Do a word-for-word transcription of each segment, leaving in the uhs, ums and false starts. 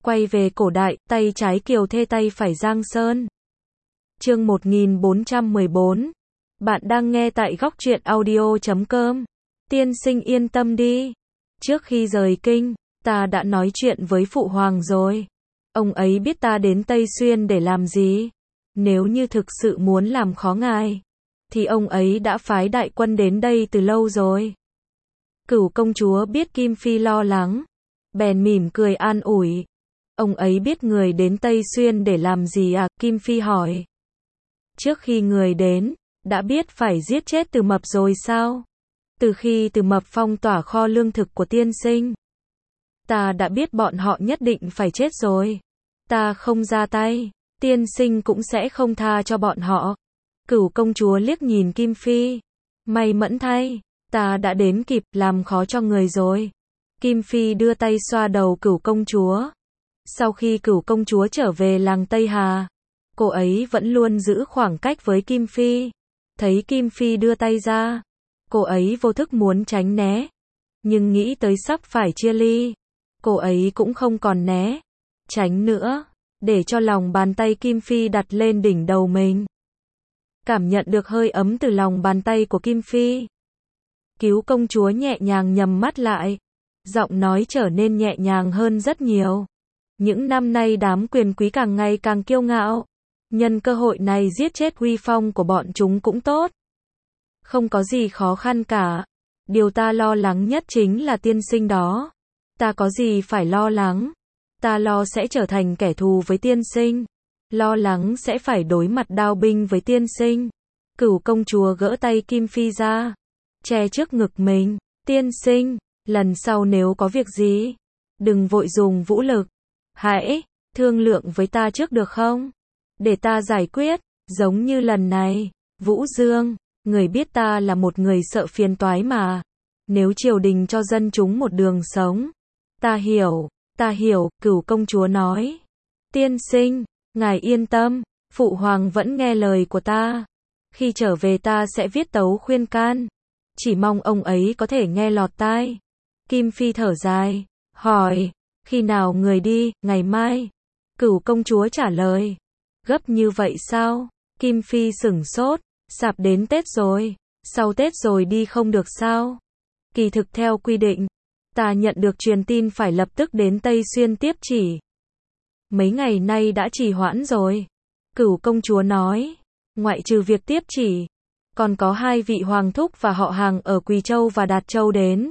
Quay về cổ đại, tay trái Kiều Thê tay phải Giang Sơn. Chương một nghìn bốn trăm mười bốn. Bạn đang nghe tại góc truyện audio chấm com. Tiên sinh yên tâm đi. Trước khi rời kinh, ta đã nói chuyện với phụ hoàng rồi. Ông ấy biết ta đến Tây Xuyên để làm gì. Nếu như thực sự muốn làm khó ngài, thì ông ấy đã phái đại quân đến đây từ lâu rồi. Cửu công chúa biết Kim Phi lo lắng, bèn mỉm cười an ủi. Ông ấy biết người đến Tây Xuyên để làm gì à? Kim Phi hỏi. Trước khi người đến, đã biết phải giết chết Từ Mập rồi sao? Từ khi Từ Mập phong tỏa kho lương thực của tiên sinh, ta đã biết bọn họ nhất định phải chết rồi. Ta không ra tay, tiên sinh cũng sẽ không tha cho bọn họ. Cửu công chúa liếc nhìn Kim Phi. May mẫn thay, ta đã đến kịp, làm khó cho người rồi. Kim Phi đưa tay xoa đầu cửu công chúa. Sau khi cửu công chúa trở về làng Tây Hà, cô ấy vẫn luôn giữ khoảng cách với Kim Phi. Thấy Kim Phi đưa tay ra, cô ấy vô thức muốn tránh né. Nhưng nghĩ tới sắp phải chia ly, cô ấy cũng không còn né, tránh nữa, để cho lòng bàn tay Kim Phi đặt lên đỉnh đầu mình. Cảm nhận được hơi ấm từ lòng bàn tay của Kim Phi, Cứu công chúa nhẹ nhàng nhắm mắt lại, giọng nói trở nên nhẹ nhàng hơn rất nhiều. Những năm nay đám quyền quý càng ngày càng kiêu ngạo, nhân cơ hội này giết chết uy phong của bọn chúng cũng tốt. Không có gì khó khăn cả. Điều ta lo lắng nhất chính là tiên sinh đó. Ta có gì phải lo lắng? Ta lo sẽ trở thành kẻ thù với tiên sinh. Lo lắng sẽ phải đối mặt đao binh với tiên sinh. Cửu công chúa gỡ tay Kim Phi ra, che trước ngực mình. Tiên sinh, lần sau nếu có việc gì, đừng vội dùng vũ lực. Hãy thương lượng với ta trước được không? Để ta giải quyết, giống như lần này. Vũ Dương, người biết ta là một người sợ phiền toái mà. Nếu triều đình cho dân chúng một đường sống. Ta hiểu, ta hiểu, cửu công chúa nói. Tiên sinh, ngài yên tâm, phụ hoàng vẫn nghe lời của ta. Khi trở về ta sẽ viết tấu khuyên can. Chỉ mong ông ấy có thể nghe lọt tai. Kim Phi thở dài, hỏi, khi nào người đi? Ngày mai. Cửu công chúa trả lời. Gấp như vậy sao? Kim Phi sửng sốt, sắp đến Tết rồi, sau Tết rồi đi không được sao? Kỳ thực theo quy định, ta nhận được truyền tin phải lập tức đến Tây Xuyên tiếp chỉ. Mấy ngày nay đã trì hoãn rồi. Cửu công chúa nói, ngoại trừ việc tiếp chỉ, còn có hai vị hoàng thúc và họ hàng ở Quỳ Châu và Đạt Châu đến.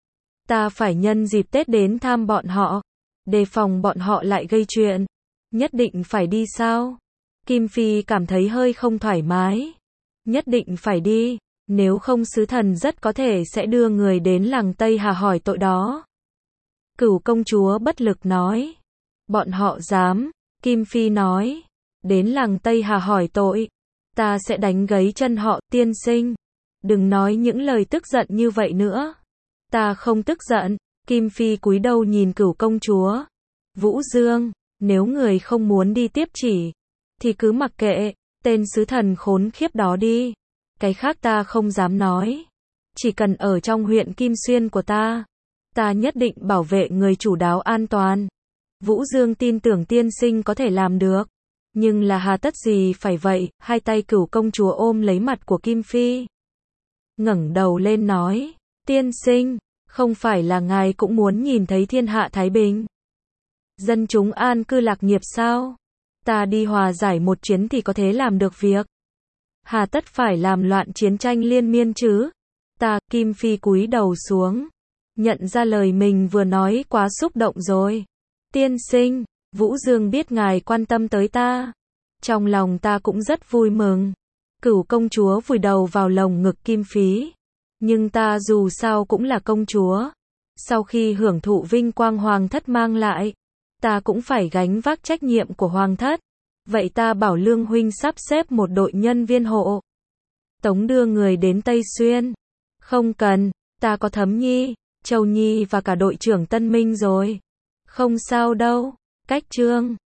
Ta phải nhân dịp Tết đến thăm bọn họ, đề phòng bọn họ lại gây chuyện. Nhất định phải đi sao? Kim Phi cảm thấy hơi không thoải mái. Nhất định phải đi, nếu không sứ thần rất có thể sẽ đưa người đến làng Tây Hà hỏi tội đó. Cửu công chúa bất lực nói. Bọn họ dám, Kim Phi nói, đến làng Tây Hà hỏi tội. Ta sẽ đánh gãy chân họ. Tiên sinh, đừng nói những lời tức giận như vậy nữa. Ta không tức giận. Kim Phi cúi đầu nhìn cửu công chúa. Vũ Dương, nếu người không muốn đi tiếp chỉ, thì cứ mặc kệ, tên sứ thần khốn khiếp đó đi. Cái khác ta không dám nói. Chỉ cần ở trong huyện Kim Xuyên của ta, ta nhất định bảo vệ người chủ đáo an toàn. Vũ Dương tin tưởng tiên sinh có thể làm được. Nhưng là hà tất gì phải vậy? Hai tay cửu công chúa ôm lấy mặt của Kim Phi, ngẩng đầu lên nói, tiên sinh, không phải là ngài cũng muốn nhìn thấy thiên hạ thái bình, dân chúng an cư lạc nghiệp sao? Ta đi hòa giải một chuyến thì có thể làm được việc. Hà tất phải làm loạn chiến tranh liên miên chứ? Ta, Kim Phi cúi đầu xuống, nhận ra lời mình vừa nói quá xúc động rồi. Tiên sinh, Vũ Dương biết ngài quan tâm tới ta. Trong lòng ta cũng rất vui mừng. Cửu công chúa vùi đầu vào lồng ngực Kim Phi. Nhưng ta dù sao cũng là công chúa. Sau khi hưởng thụ vinh quang hoàng thất mang lại, ta cũng phải gánh vác trách nhiệm của hoàng thất. Vậy ta bảo Lương huynh sắp xếp một đội nhân viên hộ tống đưa người đến Tây Xuyên. Không cần, ta có Thấm Nhi, Châu Nhi và cả đội trưởng Tân Minh rồi. Không sao đâu. Cách chương